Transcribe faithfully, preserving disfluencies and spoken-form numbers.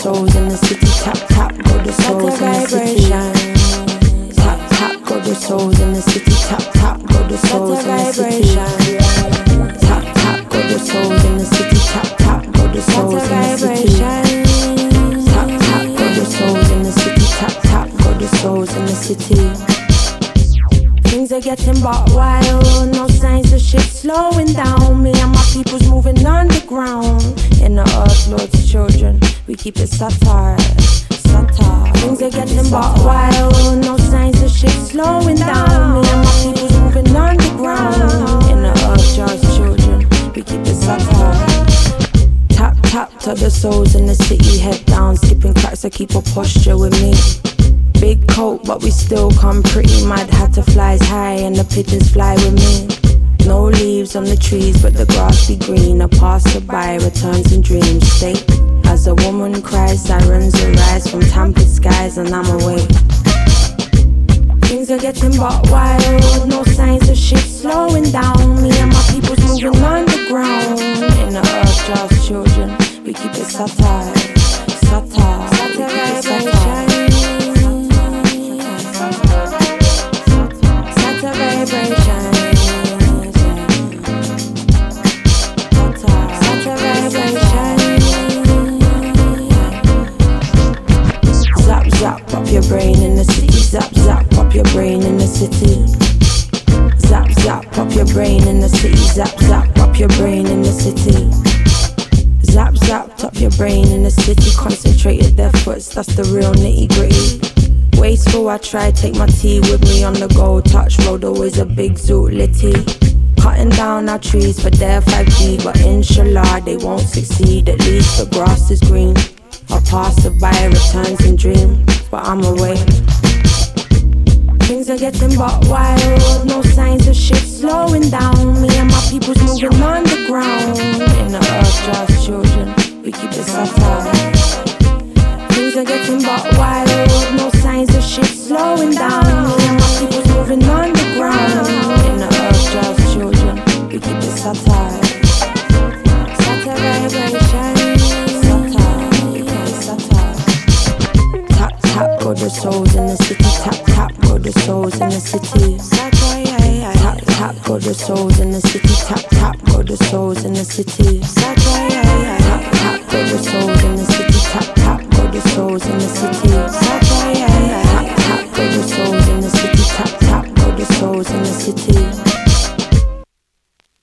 souls in the city. Tap, tap, go the souls in the city. Tap, tap, go the souls in the city. Tap, tap, go the souls in the city. Tap, tap, go the souls in the city. Tap, tap, go the souls in the city. Tap, tap, go the souls in the city. Tap, tap, go the souls in the city. Things are getting bought wild, no signs of shit slowing down. Me and my people's moving underground. In the earth, Lord's children, we keep it satire, satire. Things are getting bought wild, no signs of shit slowing down. Me and my people's moving underground. In the earth, Lord's children, we keep it satire. Tap, tap to the souls in the city, head down, skipping cracks, I keep a posture with me. Big coat, but we still come pretty mad. Had to flies high and the pigeons fly with me. No leaves on the trees, but the grass be green. A passerby returns in dreams. State as a woman cries, sirens arise from tampered skies, and I'm away. Things are getting but wild, no signs of shit slowing down. Me and my people's moving underground. In the earth, just children, we keep it satire, satire, satire, satire. Zap, pop your brain in the city. Zap, zap, pop your brain in the city. Zap, zap, pop your brain in the city. Zap, zap, pop your brain in the city. Zap, zap, top your brain in the city. Concentrated their foots, that's the real nitty gritty. Wasteful, I try, take my tea with me on the go. Touch road, always a big zoot litty. Cutting down our trees for their five G, but inshallah they won't succeed. At least the grass is green. A passerby returns in dream, but I'm away. Things are getting but wild, no signs of shit slowing down. Me and my people's moving underground. In the earth, just children, we keep it satire. Things are getting but wild, no signs of shit slowing down. Me and my people's moving underground. In the earth, just children, we keep it satire. Satire vibration. Tap, go the souls in the city. Tap, tap, go the souls in the city. Tap, tap, go the souls in the city. Tap, tap, go the souls in the city.